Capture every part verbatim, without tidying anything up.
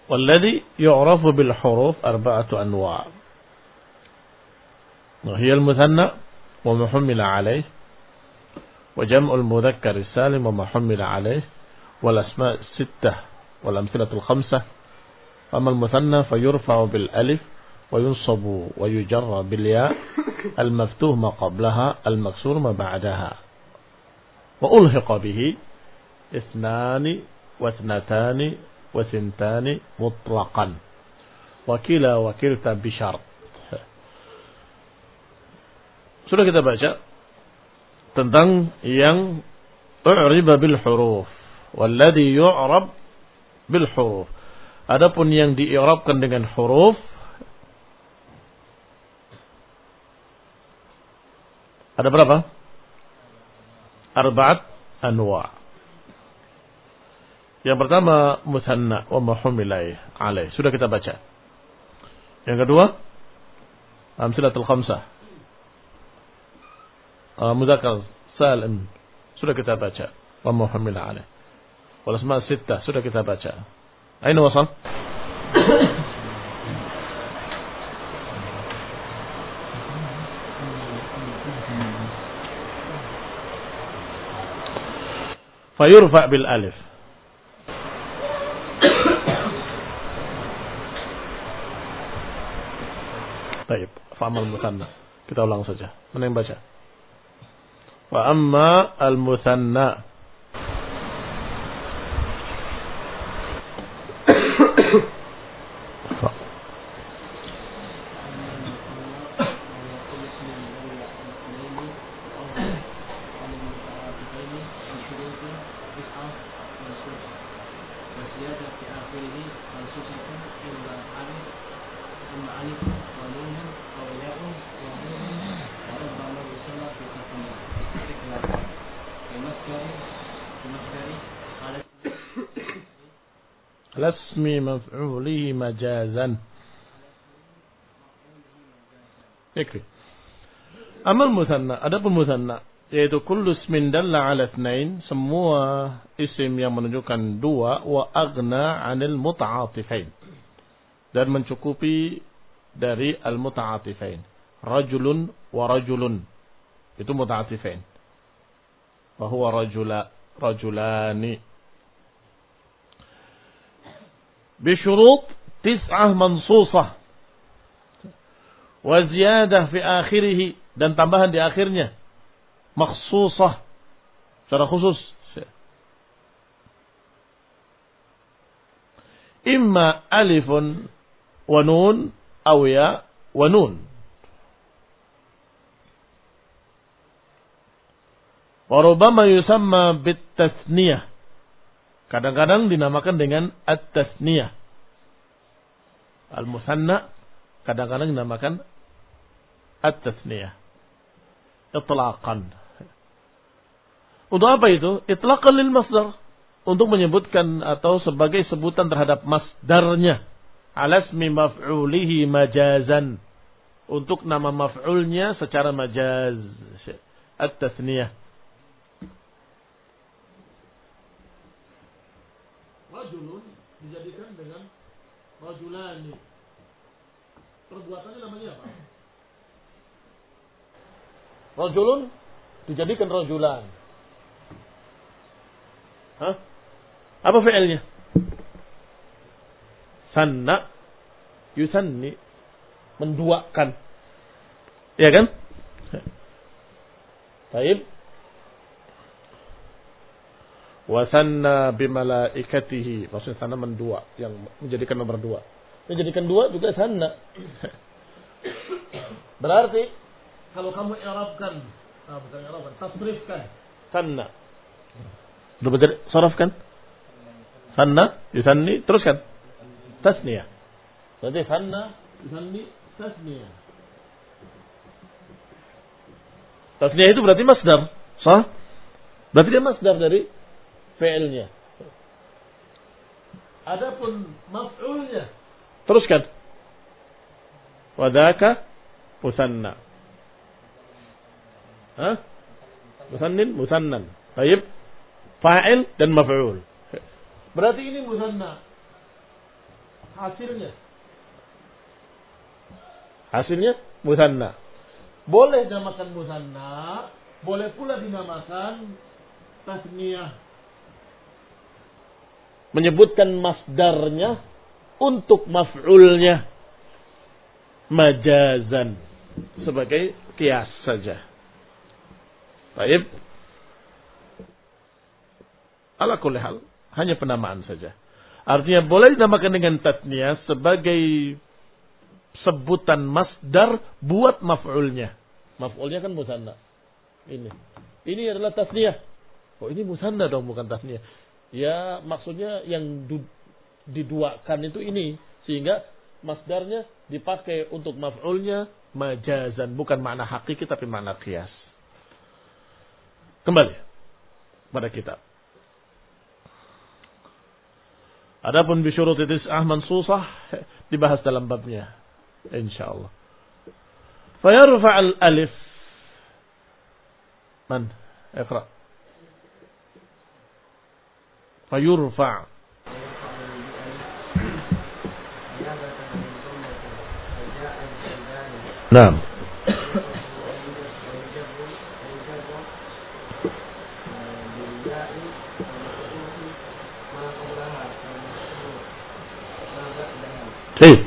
Walladhi yu'rafu bil huruf arba'atu anwa'. Wa hiya al-muthanna wa ma humila alayh wa jam'u al-mudhakkar as-salim wa ma humila alayh wal asma' sittah wal amthilatu al-khamsah. Amma al-muthanna fayurfa'u bil alif wa yunsabu wa yujarra bil ya' al-maftuh ma qablaha al-maksur ma ba'daha. Wa ulhiqa bihi ithnani wa ithnatani wa thintani mutlaqan wa kila wa kilta bi syart. Sudah kita baca tentang yang u'riba bil huruf walladhi yu'rab bil huruf. Adapun yang di'irabkan dengan huruf ada berapa? Arba'at anwa'. Yang pertama muthanna wa ma humila alaih. Sudah kita baca. Yang kedua amsilatul khamsah. Uh, mudzakkar salim. Sudah kita baca. Wa ma humila alaih. Wal asma' sittah. Sudah kita baca. Aina wasal? Fayurfa bil alif. Baik, fa'amal muthanna. Kita ulang saja. Mana yang baca? Wa amma al muthanna. Lasmi maf'ulihi majazan. Ikri. Amal muthanna, adapun muthanna yaitu kullu ismin dalla ala itsnain, semua isim yang menunjukkan dua, wa aghna 'anil muta'atifain, dan mencukupi dari al muta'atifain. Rajulun wa rajulun itu muta'atifain. Wa huwa rajula rajulani. بشروط تسعة منصوصة وزيادة في آخره, dan tambahan di akhirnya makhsusah secara khusus. Imma alifun wa nun aw ya wa nun. Wa rubbama yusamma bit tasniyah, kadang-kadang dinamakan dengan at-tasniyah. Al-muthanna kadang-kadang dinamakan at-tasniyah. Itlaqan. Untuk apa itu? Itlaqan lil masdar. Untuk menyebutkan atau sebagai sebutan terhadap masdarnya. Alasmi maf'ulihi majazan. Untuk nama maf'ulnya secara majaz. At-tasniyah. Rajulun dijadikan dengan rajulani. Perbuatannya namanya apa? Rajulun dijadikan rajulan. Hah? Apa fi'ilnya? Sanna yusanni, menduakan. Iya kan? Baik. Wasanna bimalaikatihi, maksudnya sana mendua, yang menjadikan nomor dua. Menjadikan dua juga sanna. Berarti kalau kamu i'rabkan, ah, bukan i'rabkan, tasrifkan sanna. Sudah betul sarafkan? Sanna, yusanni, teruskan tasniyah. Berarti sanna, yusanni, tasniyah. Tasniyah itu berarti masdar, sah? Berarti dia masdar dari fi'ilnya. Adapun maf'ulnya, teruskan. Wadaka musanna. Hah? Musannin, musannan. Baik. Fa'il dan maf'ul. Berarti ini musanna. hasilnya. Hasilnya musanna. Boleh dinamakan musanna, boleh pula dinamakan tasniyah. Menyebutkan masdarnya untuk maf'ulnya majazan sebagai kias saja. Baik. Ala kulli hal, hanya penamaan saja. Artinya boleh dinamakan dengan tasniyah sebagai sebutan masdar buat maf'ulnya. Maf'ulnya kan musanna. Ini. Ini adalah tasniyah. Oh, ini musanna dong, bukan tasniyah. Ya, maksudnya yang du- diduakan itu ini, sehingga masdarnya dipakai untuk maf'ulnya majazan, bukan makna hakiki tapi makna qiyas. Kembali pada kitab. Adapun bi syurut tis'ah mansusah dibahas dalam babnya insyaallah. Fa yarfa' al-alif man iqra. Fa yurfa' Naam. Baik.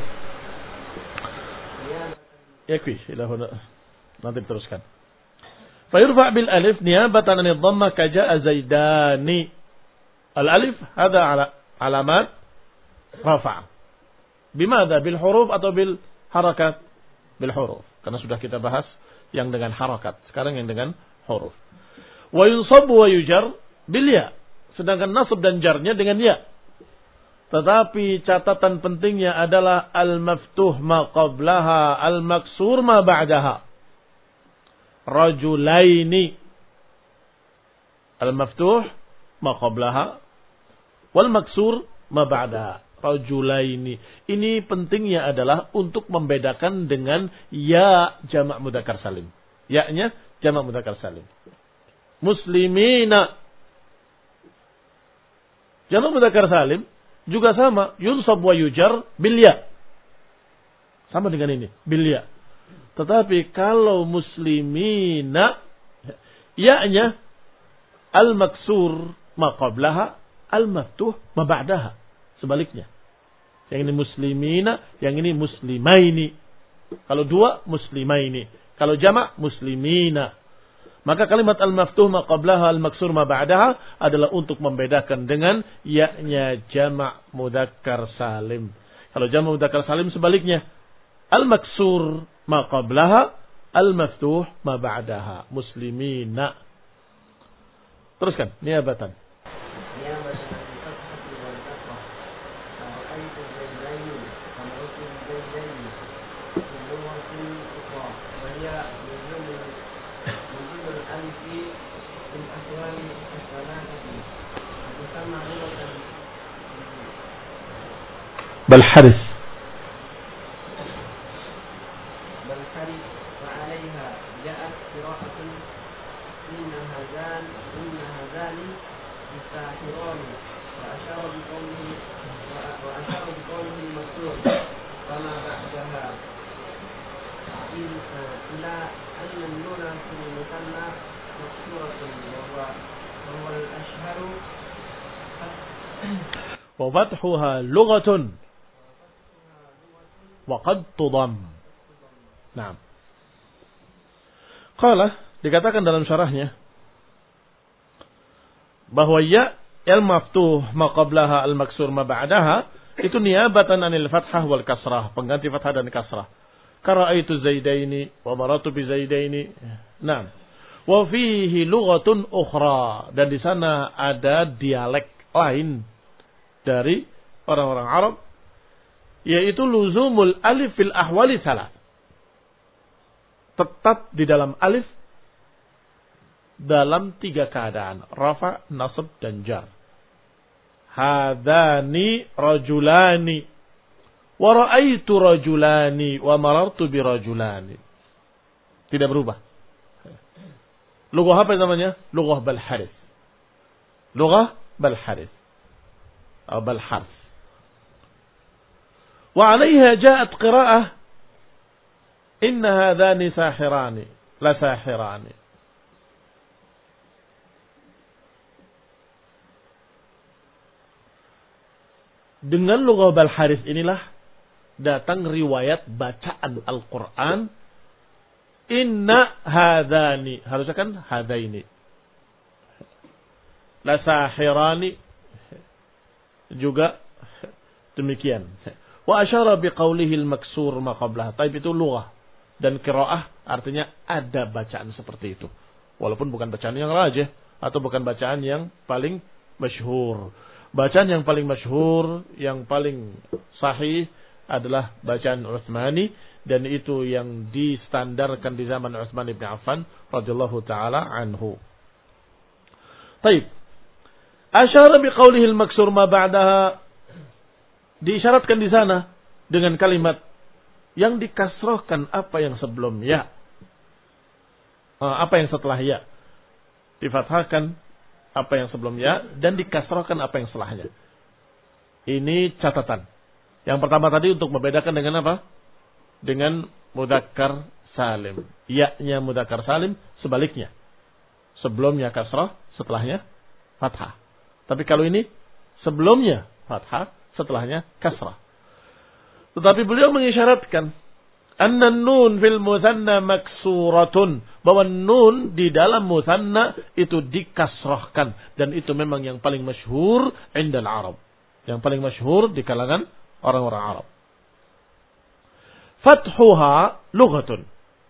Yakfi ila huna. Nanti teruskan. Fa yurfa' bil alif niyabatan an ad-dhamma ka jaa'a zaidani. Al alif hadha ala alamat rafa'. Bimadha bil huruf atau bil harakat? Bil huruf. Karena sudah kita bahas yang dengan harakat. Sekarang yang dengan huruf. Wa yunsabu wa yujar bil ya. Sedangkan nasab dan jarnya dengan ya. Tetapi catatan pentingnya adalah al-maftuh ma qablaha, al-maksur ma ba'daha. Rajulaini. Al-maftuh ma qablaha, wal-maksur ma ba'daha. Rajulaini. Ini pentingnya adalah untuk membedakan dengan ya jamak mudzakkar salim. Ya-nya jamak mudzakkar salim. Muslimina. Jamak mudzakkar salim juga sama, yunsab wa yujar bil ya. Sama dengan ini, bil ya. Tetapi kalau muslimina, ya-nya al-maksur ma qablaha, al-maftuh ma ba'daha. Sebaliknya. Yang ini muslimina, yang ini muslimaini. Kalau dua, muslimaini. Kalau jamak, muslimina. Maka kalimat al-maftuh ma qablaha al-maksur ma ba'daha adalah untuk membedakan dengan ya-nya jamak mudzakkar salim. Kalau jamak mudzakkar salim sebaliknya, al-maksur ma qablaha al-maftuh ma ba'daha. Muslimina. Teruskan, niyabatan. بالحرث بالحرث وعليها جاءت قراءة إن هذان إن هذان الساحران وأشار بقوله وأشار بقوله المكسور فما بعدها إلى أن النون في المثنى مكسورة وهو وهو الأشهر وفتحها لغة وقد تضم. Nah. Qala dikatakan dalam syarahnya bahwa ya al-maftuh ma qablaha al-maksur ma ba'daha itu niyabatan anil fathah wal kasrah, pengganti fathah dan kasrah. Qara'aitu zaidaini wa maratu bi zaidaini. Nah. Wa fihi lughatun ukhra, dan di sana ada dialek lain dari orang-orang Arab, yaitu luzumul alif fil ahwali salat. Tetap di dalam alif dalam tiga keadaan, rafa, nasab dan jar. Hadani rajulani wa ra'aitu rajulani wa marartu bi rajulani. Tidak berubah. Lughah apa namanya? Lughah bal harith. Lughah bal harith. Atau bal harf. Wa 'alaiha ja'at qira'ah inna hadzani sahirani la sahirani. Dengan lughah Balharis inilah datang riwayat bacaan Al-Quran. Inna hadani. Harusnya kan hadaini. La sahirani. Juga demikian. Wa asyara biqaulihi al-maksur ma qablah. Taib itu lughah. Dan qiraah artinya ada bacaan seperti itu. Walaupun bukan bacaan yang rajih. Atau bukan bacaan yang paling masyhur. Bacaan yang paling masyhur, yang paling sahih adalah bacaan Utsmani, dan itu yang distandarkan di zaman Utsman bin Affan radhiyallahu taala anhu. Baik. Asyara biqaulihi al-maksur ma ba'daha, diisyaratkan di sana dengan kalimat yang dikasrahkan apa yang sebelum ya. Apa yang setelah ya. Difathahkan apa yang sebelum ya, dan dikasrahkan apa yang setelahnya. Ini catatan. Yang pertama tadi untuk membedakan dengan apa? Dengan mudzakkar salim. Ya-nya mudzakkar salim, sebaliknya. Sebelumnya kasrah, setelahnya fathah. Tapi kalau ini, sebelumnya fathah, setelahnya kasrah. Tetapi beliau mengisyaratkan anna nun fil mutsanna maksuratun, bahwa nun di dalam mutsanna itu dikasrahkan, dan itu memang yang paling masyhur indal Arab, yang paling masyhur di kalangan orang-orang Arab. Fathuha lughatun,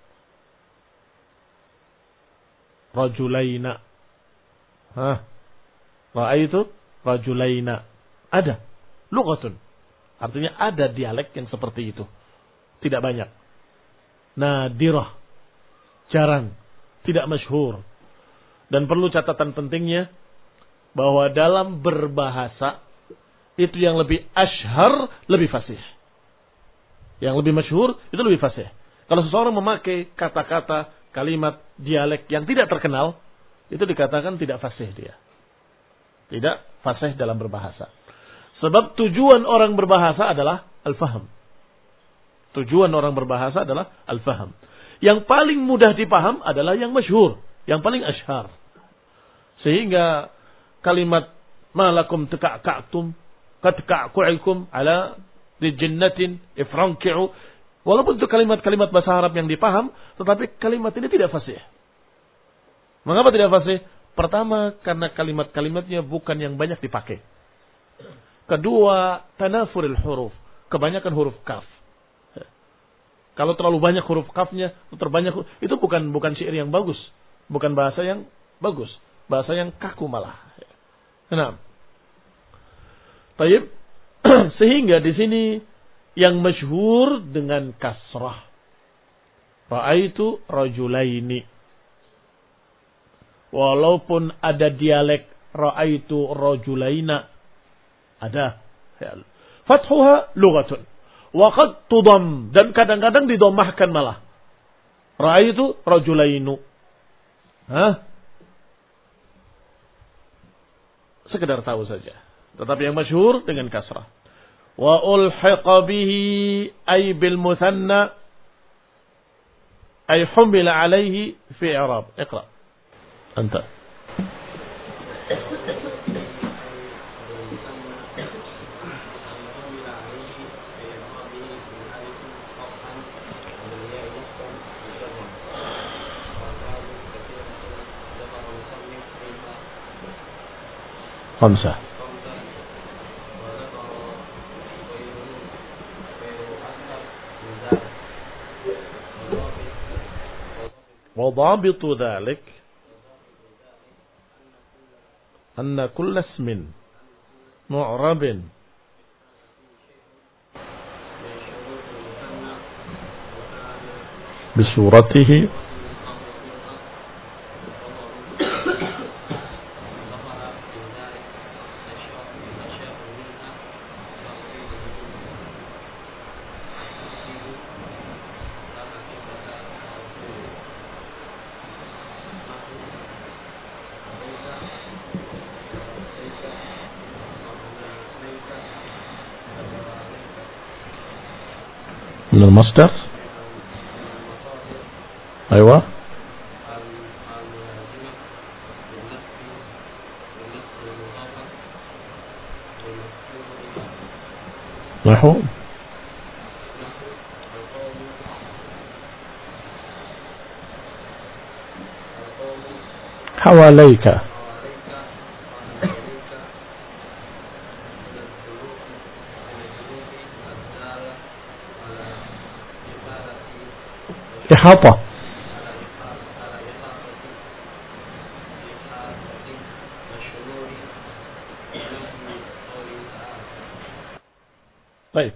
rajulaina. Hah, ra'aitu rajulaina. Ada lughatun, artinya ada dialek yang seperti itu. Tidak banyak. Nadirah. Jarang. Tidak masyhur. Dan perlu catatan pentingnya, bahwa dalam berbahasa, itu yang lebih ashhar, lebih fasih. Yang lebih masyhur, itu lebih fasih. Kalau seseorang memakai kata-kata, kalimat, dialek yang tidak terkenal, itu dikatakan tidak fasih dia. Tidak fasih dalam berbahasa. Sebab tujuan orang berbahasa adalah al-faham. Tujuan orang berbahasa adalah al-faham. Yang paling mudah dipaham adalah yang masyhur, yang paling ashhar. Sehingga kalimat malakum taka'tum katka'ku'ikum ala rijinnatin ifranki'u, walaupun itu kalimat-kalimat bahasa Arab yang dipaham, tetapi kalimat ini tidak fasih. Mengapa tidak fasih? Pertama, karena kalimat-kalimatnya bukan yang banyak dipakai. Kedua, tanafuril huruf, kebanyakan huruf kaf. Kalau terlalu banyak huruf kafnya, terbanyak, itu bukan bukan syair yang bagus, bukan bahasa yang bagus, bahasa yang kaku malah. Nah, taib. Sehingga di sini yang masyhur dengan kasrah. Ra'aitu rajulaini. Walaupun ada dialek ra'aitu rajulaina, ada. Fathuha lughatun. Waqad tudam, dan kadang-kadang didomahkan malah. Ra'aitu rajulainu. Hah? Sekedar tahu saja. Tetapi yang masyhur dengan kasrah. Wa ulhiqa bihi ay bil muthanna ay humila alaihi fi i'rab. Iqra. Anta. خمسة وضابط ذلك أن كل اسم معرب بصورته من المصدر. أيوة. نحو حواليك. إحاطة. طيب.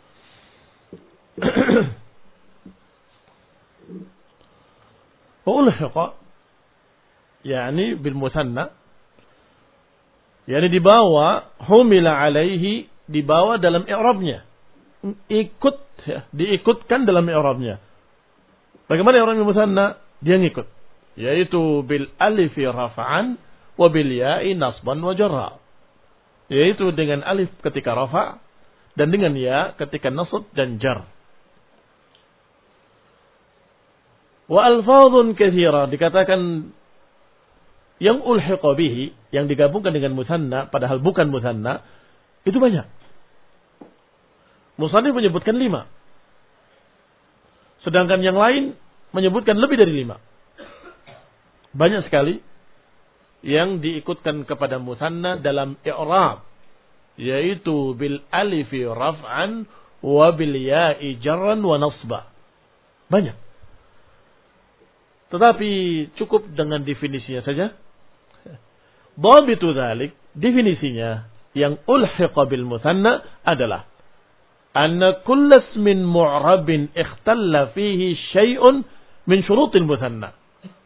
وألحق يعني بالمثنى, yani dibawa, humila alaihi, dibawa dalam i'rabnya, ikut ya, diikutkan dalam i'rabnya. Bagaimana i'rabnya mutsanna? Dia ngikut, yaitu bil alifi raf'an wa bil ya'i nasban wa jarra, yaitu dengan alif ketika rafa' dan dengan ya ketika nasb dan jar. Wa alfadhun katsira, dikatakan yang ulhiqa bihi, yang digabungkan dengan mutsanna padahal bukan mutsanna, itu banyak. Musannif menyebutkan lima, sedangkan yang lain menyebutkan lebih dari lima. Banyak sekali yang diikutkan kepada mutsanna dalam i'rab, yaitu bil alifi raf'an wa bil ya'i jarran wa nasba. Banyak. Tetapi cukup dengan definisinya saja. Dhabitu dzalik, definisinya yang ulhiqa bil mutsanna adalah anna kullu ismin mu'rabin ikhtalla fihi syai'un min syurutil mutsanna.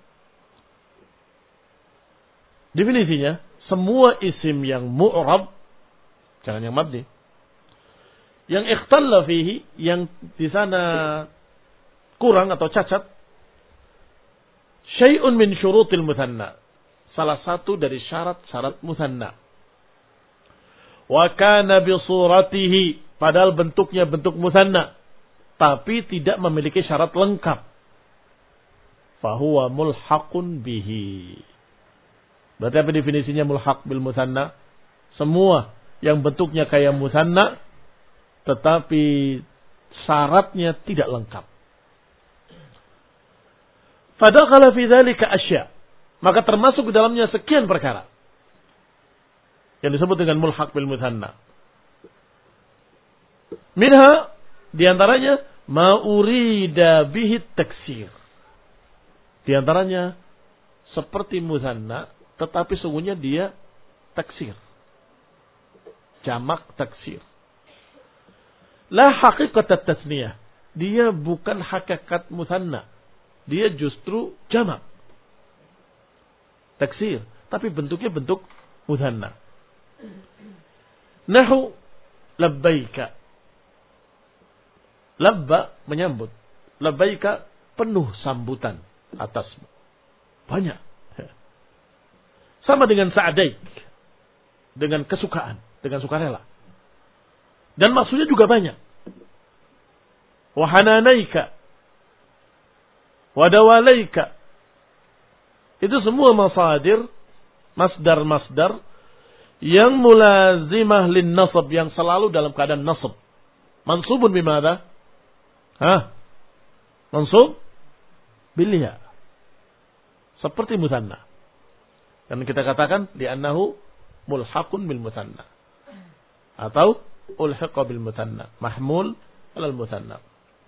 Definisinya, semua isim yang mu'rab, jangan yang mabni, yang ikhtalla fihi, yang di sana kurang atau cacat, syai'un min syurutil mutsanna, salah satu dari syarat-syarat mutsanna. Wa kana bi suratihi, padahal bentuknya bentuk mutsanna tapi tidak memiliki syarat lengkap. Fahuwa mulhaqun bihi. Berarti apa definisinya mulhaq bil mutsanna? Semua yang bentuknya kayak mutsanna tetapi syaratnya tidak lengkap. Fadakhala fi dzalika asya', maka termasuk di dalamnya sekian perkara yang disebut dengan mulhaq bil mutsanna. Minha, diantaranya ma urida bihi taksir. Diantaranya seperti mutsanna tetapi sungguhnya dia taksir, jamak taksir. La haqiqat at-tasniyah, dia bukan hakikat mutsanna, dia justru jamak taksir, tapi bentuknya bentuk mutsanna. Nahu labbaika, labba menyambut, labbaika penuh sambutan atasmu, banyak. Sama dengan sa'daik, dengan kesukaan, dengan sukarela, dan maksudnya juga banyak. Wa hananaika, wa dawalaika, itu semua masadir, masdar-masdar yang mulazimah lin nasab, yang selalu dalam keadaan nasab. Mansubun bimada? Hah? Mansub bil ya. Seperti mutsanna. Dan kita katakan li'annahu mulhaqun bil mutsanna atau ulhiqa bil mutsanna, mahmul alal mutsanna.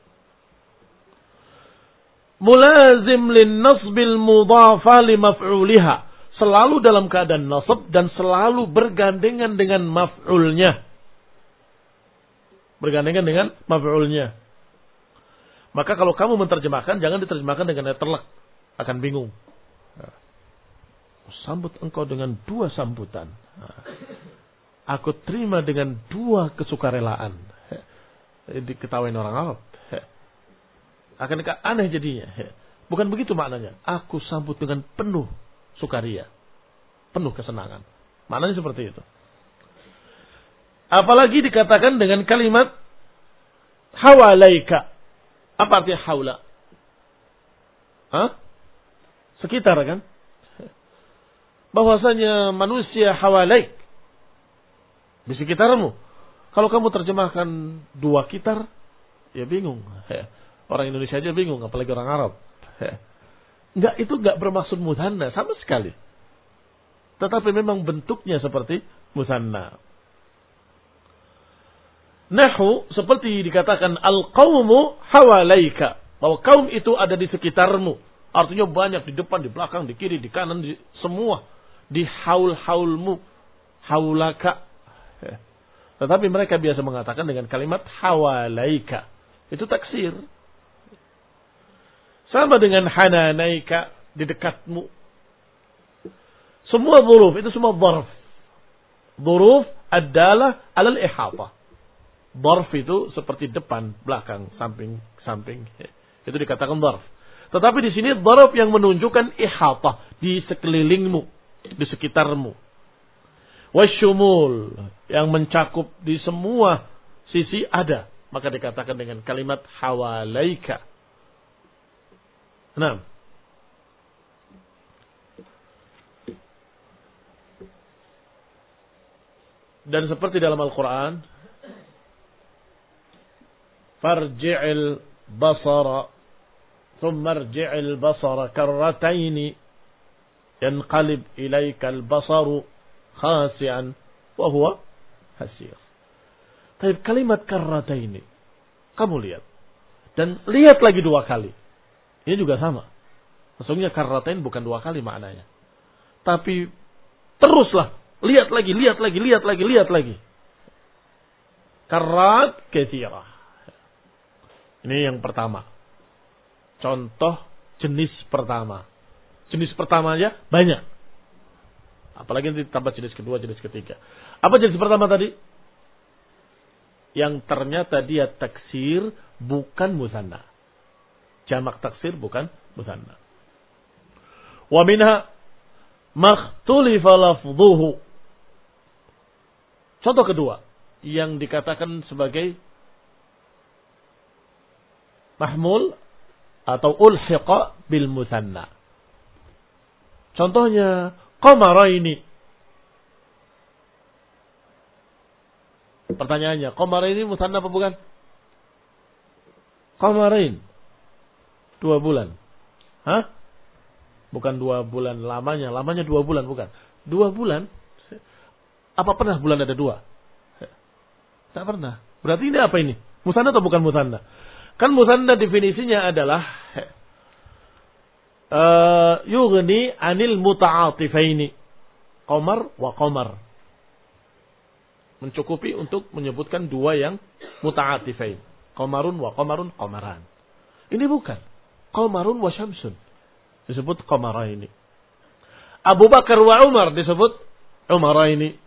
Mulazim lin nasbil mudhafa li maf'uliha, selalu dalam keadaan nasab dan selalu bergandengan dengan maf'ulnya. Bergandengan dengan maf'ulnya. Maka kalau kamu menerjemahkan, jangan diterjemahkan dengan terlek, akan bingung. Sambut engkau dengan dua sambutan, aku terima dengan dua kesukarelaan. Diketawain orang Arab, akan aneh jadinya. Bukan begitu maknanya. Aku sambut dengan penuh sukaria, penuh kesenangan. Maknanya seperti itu. Apalagi dikatakan dengan kalimat hawalaika, Apa artinya haula? Hah? Sekitar kan? Bahwasanya manusia hawalaik. Di sekitarmu. Kalau kamu terjemahkan dua kitar, ya bingung. Orang Indonesia aja bingung, apalagi orang Arab. Enggak, itu enggak bermaksud mutsanna sama sekali. Tetapi memang bentuknya seperti mutsanna. Nahu seperti dikatakan al-qaumu hawalaika, bahwa kaum itu ada di sekitarmu. Artinya banyak, di depan, di belakang, di kiri, di kanan, di semua, di haul-haulmu, haulaka. Tetapi mereka biasa mengatakan dengan kalimat hawalaika. Itu taksir. Sama dengan hananaika, di dekatmu. Semua dhuruf, itu semua dharf. Dhuruf adalah alal ihata. Dharf itu seperti depan, belakang, samping, samping. Itu dikatakan dharf. Tetapi di sini dharf yang menunjukkan ihata, di sekelilingmu, di sekitarmu. Wasyumul, yang mencakup di semua sisi ada. Maka dikatakan dengan kalimat hawalaika. Nah. Dan seperti dalam Al-Quran, farji'il basara, thumma rji'il basara karrataini, yanqalib ilaikal basaru khasi'an wa huwa hasir. Tapi kalimat karrataini, kamu lihat. Dan lihat lagi dua kali. Ini juga sama. Maksudnya karratain bukan dua kali maknanya. Tapi teruslah. Lihat lagi, lihat lagi, lihat lagi, lihat lagi. Karrat katsirah. Ini yang pertama. Contoh jenis pertama. Jenis pertamanya banyak. Apalagi nanti tambah jenis kedua, jenis ketiga. Apa jenis pertama tadi? Yang ternyata dia taksir bukan mutsanna. Jamak taksir bukan mutsanna. Wa minha makhtulifa lafdhuhu. Contoh kedua yang dikatakan sebagai mahmul atau ulhiqa bil mutsanna. Contohnya qamaraini. Pertanyaannya, qamaraini mutsanna apa bukan? Qamarain. Dua bulan. Hah? Bukan dua bulan lamanya. Lamanya dua bulan, bukan. Dua bulan. Apa pernah bulan ada dua? Tak pernah. Berarti ini apa ini? Mutsanna atau bukan mutsanna? Kan mutsanna definisinya adalah uh, yughni anil muta'atifaini. Qamar wa qamar. Mencukupi untuk menyebutkan dua yang muta'atifain. Qamarun wa qamarun qamaran. Ini bukan. Qamarun wa syamsun. Disebut qamaraini. Abu Bakar wa Umar disebut Umaraini.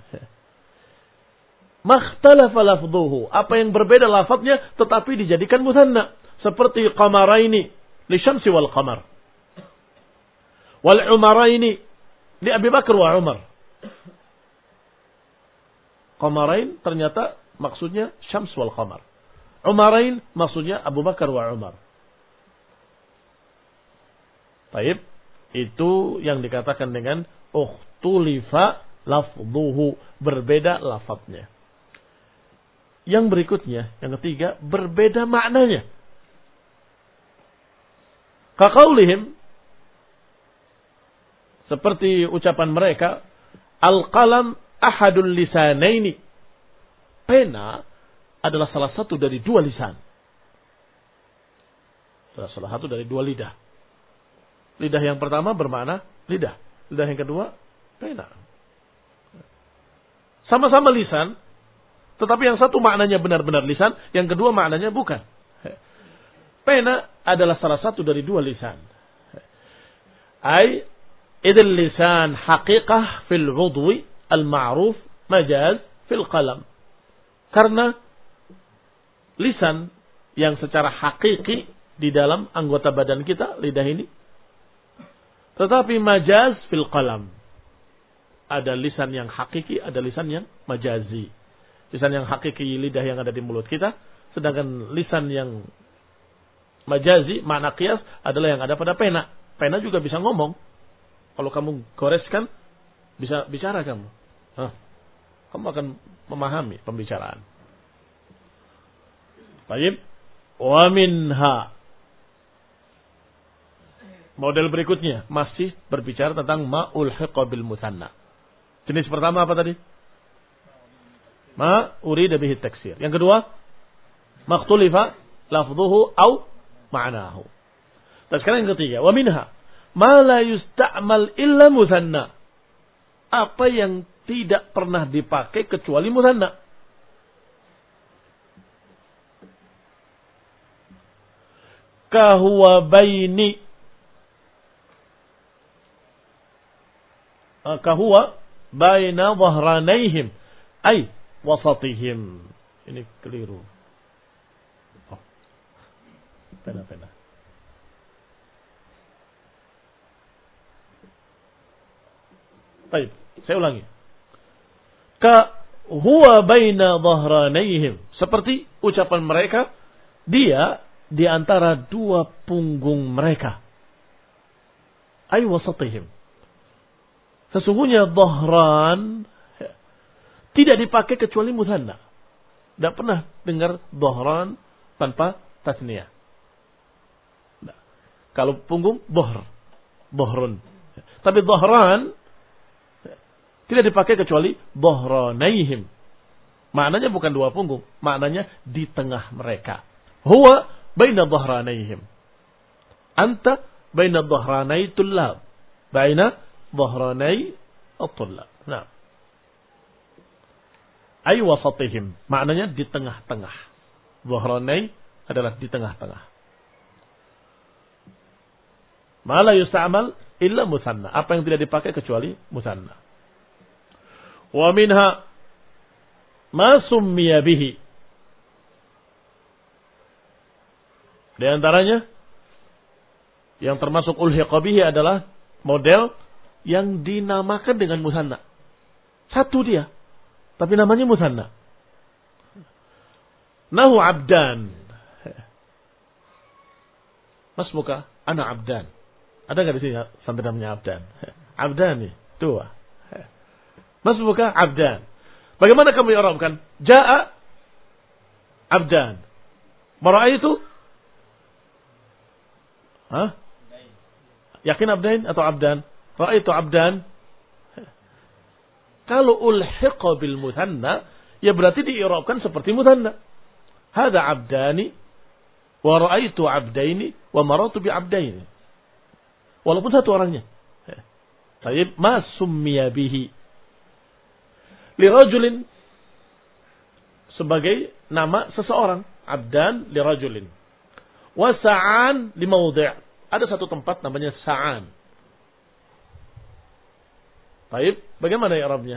Makhtalafa lafdhuhu. Apa yang berbeda lafadznya tetapi dijadikan mutsanna. Seperti qamaraini li syamsi wal qamar. Wal umaraini li Abi Bakar wa Umar. Qamarain ternyata maksudnya syams wal qamar. Umarain maksudnya Abu Bakar wa Umar. Baik, itu yang dikatakan dengan ukhtulifa lafdhuhu, berbeda lafadznya. Yang berikutnya, yang ketiga, berbeda maknanya. Kaqaulihim, seperti ucapan mereka, al-qalam ahadul lisanaini. Pena adalah salah satu dari dua lisan. Salah satu dari dua lidah. Lidah yang pertama bermakna lidah. Lidah yang kedua, pena. Sama-sama lisan, tetapi yang satu maknanya benar-benar lisan, yang kedua maknanya bukan. Pena adalah salah satu dari dua lisan. Ay, idil lisan haqiqah fil udwi al-ma'ruf majaz fil qalam. Karena lisan yang secara hakiki di dalam anggota badan kita, lidah ini, tetapi majaz fil qalam. Ada lisan yang hakiki, ada lisan yang majazi. Lisan yang hakiki lidah yang ada di mulut kita, sedangkan lisan yang Majazi, makna qiyas adalah yang ada pada pena. Pena juga bisa ngomong. Kalau kamu goreskan, bisa bicara kamu. Hah. Kamu akan memahami pembicaraan. Baik. Wa minha. Model berikutnya masih berbicara tentang ma ulhiqa bil mutsanna. Jenis pertama apa tadi? Ma urida bihi taksir. Yang kedua, makhtulifa lafdhuhu au ma'nahu. Dan sekarang yang ketiga, wa minha ma la yusta'mal illa mutsanna. Apa yang tidak pernah dipakai kecuali mutsanna. Kahuwa baini kahuwa baina dhahranaihim ay wasatihim. Ini keliru. Oh. Pena-pena. Baik, saya ulangi. Ka huwa baina dhahranaihim, seperti ucapan mereka, dia di antara dua punggung mereka. Ay wasatihim. Sesungguhnya dhahran tidak dipakai kecuali mutsanna. Tidak pernah dengar dhahran tanpa tasniyah. Nah, kalau punggung dhahr, dhahrun. Tapi dhahran tidak dipakai kecuali dhahranaihim. Maknanya bukan dua punggung, maknanya di tengah mereka. Huwa baina dhahranaihim. Anta baina dhahranai tullab. Baina dhahranai at-tullab. Nah. Ay wasatihim. Maknanya di tengah-tengah. Dhahranai adalah di tengah-tengah. Ma la yusta'mal illa mutsanna. Apa yang tidak dipakai kecuali mutsanna. Wa minha ma summiya bihi. Di antaranya yang termasuk ulhiqa bihi adalah model yang dinamakan dengan mutsanna. Satu dia, tapi namanya mutsanna. Nahu abdan. Mas muka, ana abdan. Ada enggak di sini sampai namanya abdan? Abdan nih, dua. Mas muka abdan. Bagaimana kamu i'rabkan? Jaa abdan. Mara'aitu? Hah? Yakin abdain atau abdan? Ra'aitu abdan. Kalau ulhiqa bil mutsanna, ya berarti di'irabkan seperti mutsanna. Hada abdani wa ra'aitu abdaini wa marartu bi abdaini. Walaupun satu orangnya. Tayyib ma summiya bihi. Li rajulin sebagai nama seseorang, abdan li rajulin. Wa sa'an li mawdi'. Ada satu tempat namanya sa'an. Baik, bagaimana i'rabnya?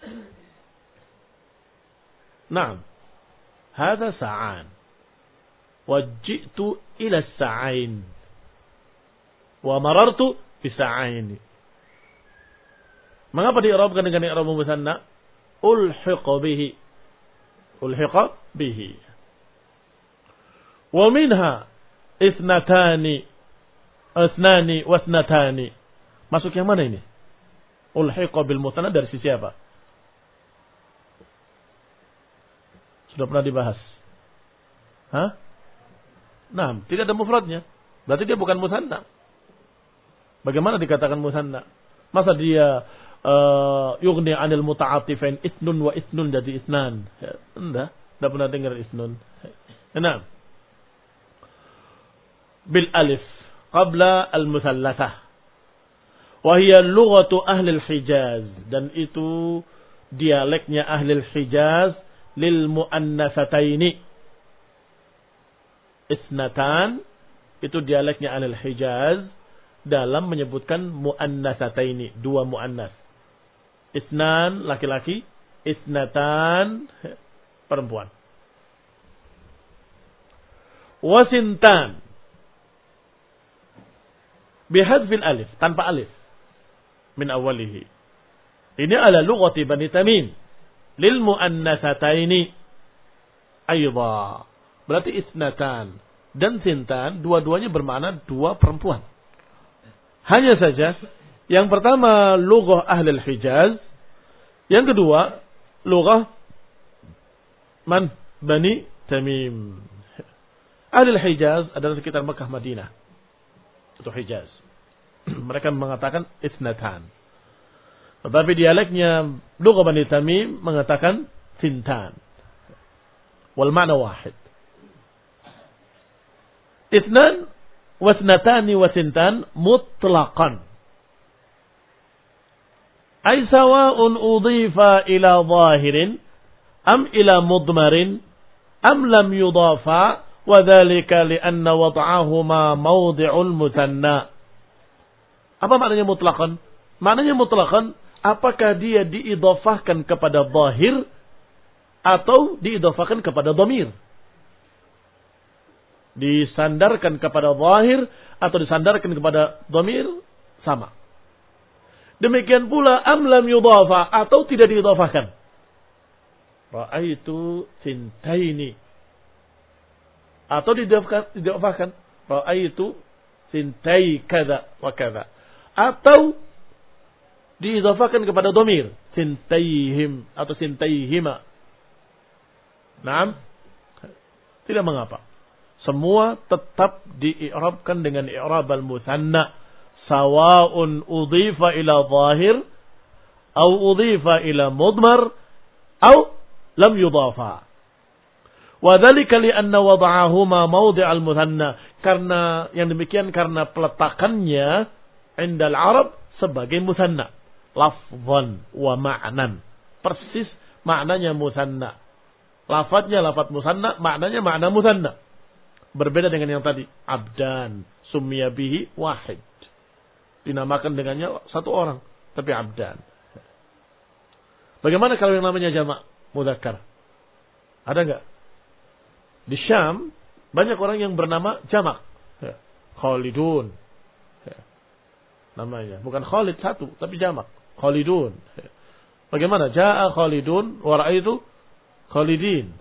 Naam. Hada sa'an. Wa ji'tu ila sa'ain. Wa marartu bi sa'ain. Mengapa di'rabkan dengan i'rab mutsanna? Ulhiqa bihi. Ulhiqa bihi. Wa minha ithnatani. Ithnani wa ithnatani. Masuk yang mana ini? Ulhiqa bil mutsanna dari sisi apa? Sudah pernah dibahas. Hah? Nah, tidak ada mufradnya. Berarti dia bukan mutsanna. Bagaimana dikatakan mutsanna? Masa dia uh, yughni 'anil muta'attifain ithnun wa ithnun jadi itsnan? Ya, enggak, enggak pernah dengar ithnun. Nah. Bil alif qabla al mutsallatsah. Wahia lughatu ahli al-Hijaz. Dan itu dialeknya ahli al-Hijaz lil mu'annasataini. Isnatan. Itu dialeknya ahli al-Hijaz dalam menyebutkan mu'annasataini. Dua mu'annas. Isnan laki-laki. Isnatan perempuan. Wasintan. Bihadfil alif. Tanpa alif. Min awalihi. Ini ala lughati Bani Tamim. Lil mu'annasataini. Aydha. Berarti isnatan. dan sintan, dua-duanya bermakna dua perempuan. Hanya saja, yang pertama lughah ahli Hijaz, yang kedua lughah man? Bani Tamim. Ahli Hijaz adalah sekitar Mekah Madinah. Itu Hijaz. Mereka mengatakan isnatan. Tetapi dialeknya lughah Bani Tamim mengatakan sintan. Wal ma'na wahid. Isnan wasnatani wasintan mutlaqan. Ay sawa'un udhifa ila zahirin am ila mudmarin am lam yudafa wa dhalika lianna wad'ahuma mawdi'ul muthanna. Apa maknanya mutlaqan? Maknanya mutlaqan apakah dia diidhafahkan kepada zahir atau diidhafahkan kepada dhamir? Disandarkan kepada zahir atau disandarkan kepada dhamir sama. Demikian pula am lam yudhafa atau tidak diidhafahkan. Ra'aitu sintaini atau diidhafahkan. Ra'aitu sintai kada wa kada atau diidhafahkan kepada dhamir sintaihim atau sintaihima. Naam, tidak mengapa. Semua tetap di'irabkan dengan i'rab al-muthanna. Sawa'un udhifa ila zahir au udhifa ila mudmar au lam yudhafa. Wa dzalika li anna wada'ahuma mawdi'al muthanna. Karena yang demikian karena peletakannya indal Arab sebagai muthanna. Lafzan wa ma'nan. Persis maknanya muthanna. Lafadznya lafadz muthanna, maknanya makna muthanna. Berbeda dengan yang tadi. Abdan. Summiya bihi wahid. Dinamakan dengannya satu orang. Tapi abdan. Bagaimana kalau yang namanya jamak? Mudzakkar. Ada enggak? Di Syam, banyak orang yang bernama jamak. Khalidun. Namanya. Bukan Khalid satu, tapi jamak. Khalidun. Bagaimana? Ja'a Khalidun wa ra'aitu Khalidin.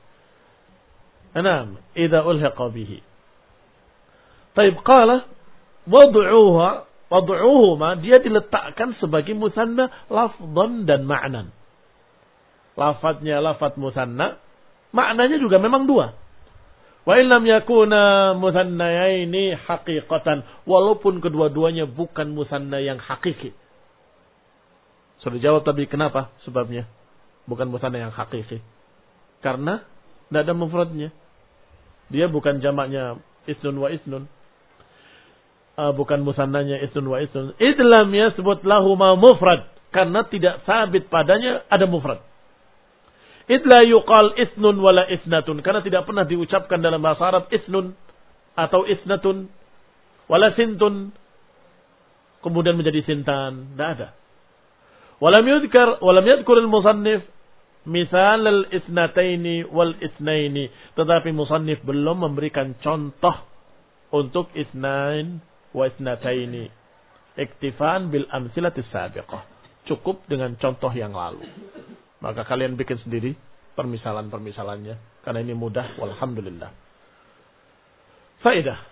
Enam, idza ulhiqa bihi. Taib qala wad'uha wad'uhuma, dia diletakkan sebagai musanna lafdhan dan ma'nan. Lafadznya lafadz musanna, maknanya juga memang dua. Wa illam yakuna musannayaini haqiqatan, walaupun kedua-duanya bukan musanna yang hakiki. Sudah jawab tadi kenapa sebabnya bukan musanna yang hakiki. Karena tidak ada mufradnya. Dia bukan jamaknya isnun wa isnun. Uh, bukan musannanya isnun wa isnun. Idlam yasbut lahuma mufrad. Karena tidak sabit padanya ada mufrad. Idla yuqal isnun wala isnatun. Karena tidak pernah diucapkan dalam bahasa Arab isnun atau isnatun wala sintun. Kemudian menjadi sintan. Tidak ada. Walam yudhkar, walam yadhkuril musannif misal al-isnataini wal isnaini, tetapi musannif belum memberikan contoh untuk isnain wa isnataini. Iktifan bil amsilatis sabiqah. Cukup dengan contoh yang lalu. Maka kalian bikin sendiri permisalan-permisalannya karena ini mudah walhamdulillah. Faedah.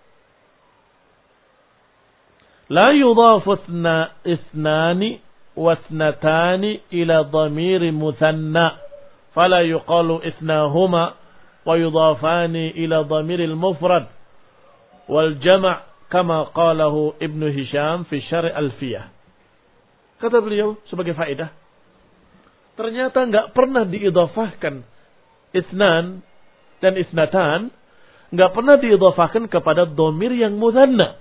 La yudhafu isnani wasnatani ila dhamiri muthanna fala yuqalu isnahuma wa yudhafani ila dhamiril mufrad wal jama' kama qalahu Ibnu Hisham fi Syarh Alfiyah. Kata beliau sebagai faedah, ternyata enggak pernah diidhafahkan isnan dan isnatan, enggak pernah diidhafahkan kepada dhamir yang muthanna.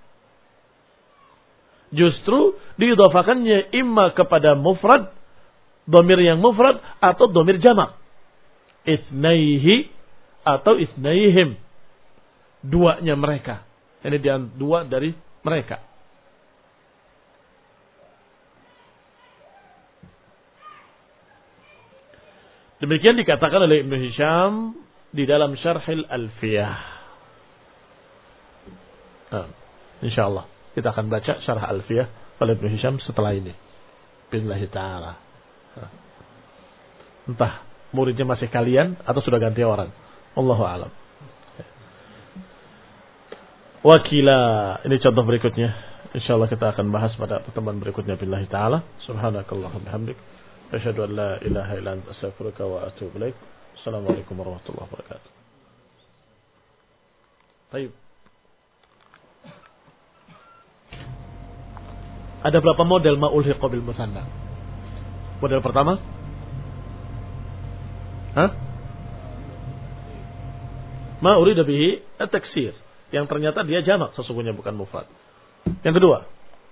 Justru diidhafakannya imma kepada mufrad, dhamir yang mufrad, atau dhamir jamak. Isnaihi atau isnaihim. Duanya mereka. Ini dia dua dari mereka. Demikian dikatakan oleh Ibnu Hisham di dalam Syarhil Alfiyah. Nah, insyaallah kita akan baca Syarh Alfiyah oleh Ibnu Hisham setelah ini. Billahi ta'ala. Entah muridnya masih kalian atau sudah ganti orang. Allahu a'lam. wakila. Ini contoh berikutnya. Insyaallah kita akan bahas pada pertemuan berikutnya billahi taala. Subhanakallahumma bihamdik asyhadu an la ilaha illa anta astaghfiruka wa atubu ilaik. Assalamualaikum warahmatullahi wabarakatuh. Baik. Ada berapa model ma'ul hiqa bil musanna? Model pertama? Hah? Ma urida bihi at-taksir, yang ternyata dia jamak sesungguhnya bukan mufrad. Yang kedua,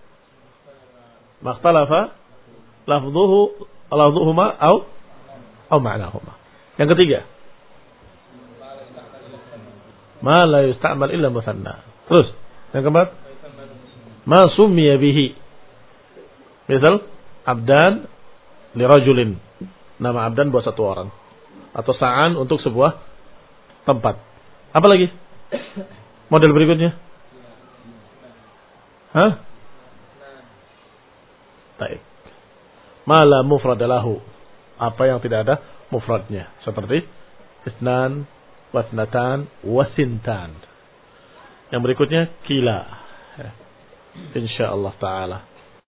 makhtalafa lafdhuhu lafdhuhuma au au ma'nahuma. Yang ketiga, ma la yusta'mal illa musanna. Terus, yang keempat, ma summiya bihi. Misal abdan li rajulin. Nama abdan buat satu orang, atau sa'an untuk sebuah tempat. Apa lagi? Model berikutnya? Hah? Baik. Mala mufradalahu. Apa yang tidak ada mufradnya. Seperti isnan, wasnatan, wasintan. Yang berikutnya kila. Insyaallah ta'ala.